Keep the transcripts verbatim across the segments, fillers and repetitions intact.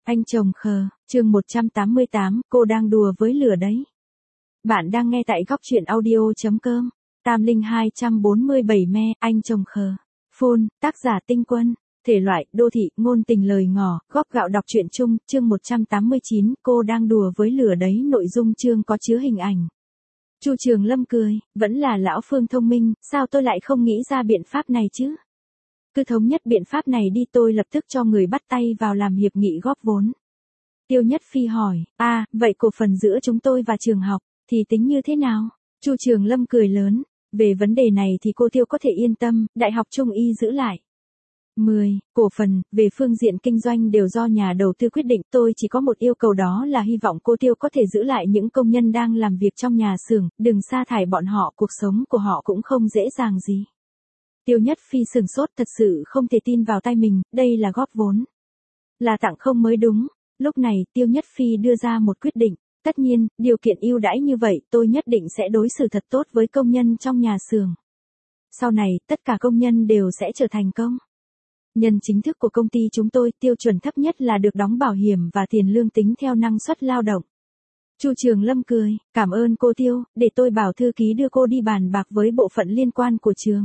Anh chồng khờ, chương một trăm tám mươi tám, cô đang đùa với lửa đấy. Bạn đang nghe tại góc truyện audio.com. Tam Linh hai trăm bốn mươi bảy me, anh chồng khờ. Phone, tác giả Tinh Quân. Thể loại, đô thị, ngôn tình lời ngỏ, góp gạo đọc truyện chung, chương một trăm tám mươi chín, cô đang đùa với lửa đấy. Nội dung chương có chứa hình ảnh. Chu Trường Lâm cười, vẫn là lão Phương thông minh, sao tôi lại không nghĩ ra biện pháp này chứ? Cứ thống nhất biện pháp này đi, tôi lập tức cho người bắt tay vào làm hiệp nghị góp vốn. Tiêu Nhất Phi hỏi, à, vậy cổ phần giữa chúng tôi và trường học, thì tính như thế nào? Chu Trường Lâm cười lớn, về vấn đề này thì cô Tiêu có thể yên tâm, Đại học Trung Y giữ lại. mười. Cổ phần, về phương diện kinh doanh đều do nhà đầu tư quyết định, tôi chỉ có một yêu cầu, đó là hy vọng cô Tiêu có thể giữ lại những công nhân đang làm việc trong nhà xưởng, đừng sa thải bọn họ, cuộc sống của họ cũng không dễ dàng gì. Tiêu Nhất Phi sửng sốt, thật sự không thể tin vào tay mình, đây là góp vốn. Là tặng không mới đúng. Lúc này, Tiêu Nhất Phi đưa ra một quyết định, tất nhiên, điều kiện ưu đãi như vậy, tôi nhất định sẽ đối xử thật tốt với công nhân trong nhà xưởng. Sau này, tất cả công nhân đều sẽ trở thành công nhân chính thức của công ty chúng tôi, tiêu chuẩn thấp nhất là được đóng bảo hiểm và tiền lương tính theo năng suất lao động. Chu Trường Lâm cười, cảm ơn cô Tiêu, để tôi bảo thư ký đưa cô đi bàn bạc với bộ phận liên quan của trường.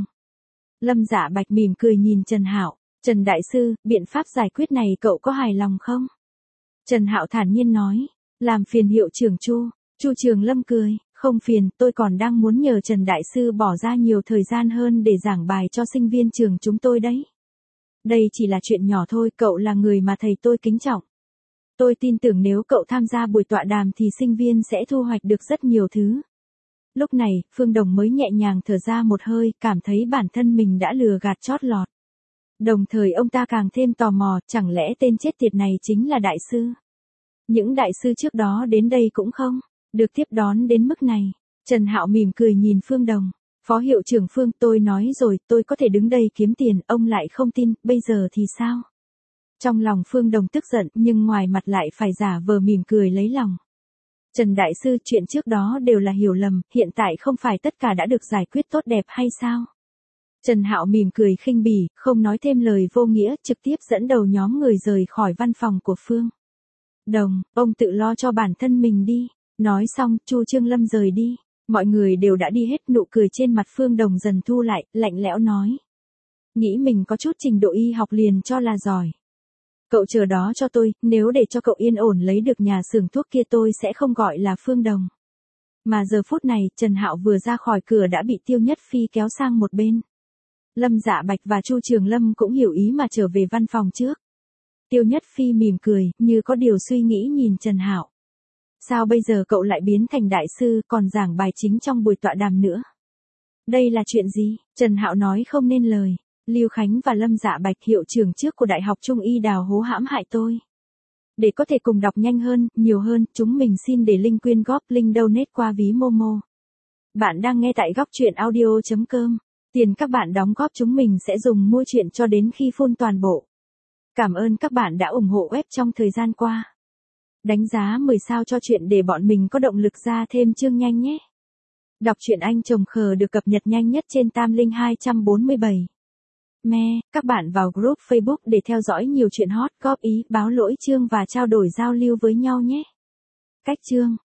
Lâm Dạ Bạch mỉm cười nhìn Trần Hạo, Trần Đại Sư, biện pháp giải quyết này cậu có hài lòng không? Trần Hạo thản nhiên nói, làm phiền hiệu trưởng Chu. Chu Trường Lâm cười, không phiền, tôi còn đang muốn nhờ Trần Đại Sư bỏ ra nhiều thời gian hơn để giảng bài cho sinh viên trường chúng tôi đấy. Đây chỉ là chuyện nhỏ thôi, cậu là người mà thầy tôi kính trọng. Tôi tin tưởng nếu cậu tham gia buổi tọa đàm thì sinh viên sẽ thu hoạch được rất nhiều thứ. Lúc này, Phương Đồng mới nhẹ nhàng thở ra một hơi, cảm thấy bản thân mình đã lừa gạt chót lọt. Đồng thời ông ta càng thêm tò mò, chẳng lẽ tên chết tiệt này chính là đại sư? Những đại sư trước đó đến đây cũng không được tiếp đón đến mức này. Trần Hạo mỉm cười nhìn Phương Đồng, phó hiệu trưởng Phương, tôi nói rồi, tôi có thể đứng đây kiếm tiền, ông lại không tin, bây giờ thì sao? Trong lòng Phương Đồng tức giận, nhưng ngoài mặt lại phải giả vờ mỉm cười lấy lòng. Trần Đại Sư, chuyện trước đó đều là hiểu lầm, hiện tại không phải tất cả đã được giải quyết tốt đẹp hay sao? Trần Hạo mỉm cười khinh bỉ, không nói thêm lời vô nghĩa, trực tiếp dẫn đầu nhóm người rời khỏi văn phòng của Phương Đồng, ông tự lo cho bản thân mình đi. Nói xong, Chu Trương Lâm rời đi, mọi người đều đã đi hết, nụ cười trên mặt Phương Đồng dần thu lại, lạnh lẽo nói. Nghĩ mình có chút trình độ y học liền cho là giỏi. Cậu chờ đó cho tôi, nếu để cho cậu yên ổn lấy được nhà xưởng thuốc kia tôi sẽ không gọi là Phương Đồng. Mà giờ phút này, Trần Hạo vừa ra khỏi cửa đã bị Tiêu Nhất Phi kéo sang một bên. Lâm Dạ Bạch và Chu Trường Lâm cũng hiểu ý mà trở về văn phòng trước. Tiêu Nhất Phi mỉm cười, như có điều suy nghĩ nhìn Trần Hạo. Sao bây giờ cậu lại biến thành đại sư, còn giảng bài chính trong buổi tọa đàm nữa? Đây là chuyện gì? Trần Hạo nói không nên lời. Lưu Khánh và Lâm Dạ Bạch, hiệu trưởng trước của Đại học Trung Y đào hố hãm hại tôi. Để có thể cùng đọc nhanh hơn, nhiều hơn, chúng mình xin để link quyên góp, link donate qua ví Momo. Bạn đang nghe tại góc truyện audio.com. Tiền các bạn đóng góp chúng mình sẽ dùng mua truyện cho đến khi full toàn bộ. Cảm ơn các bạn đã ủng hộ web trong thời gian qua. Đánh giá mười sao cho chuyện để bọn mình có động lực ra thêm chương nhanh nhé. Đọc truyện Anh chồng khờ được cập nhật nhanh nhất trên Tam Linh hai trăm bốn mươi bảy. Me, các bạn vào group Facebook để theo dõi nhiều chuyện hot, góp ý, báo lỗi chương và trao đổi giao lưu với nhau nhé. Cách chương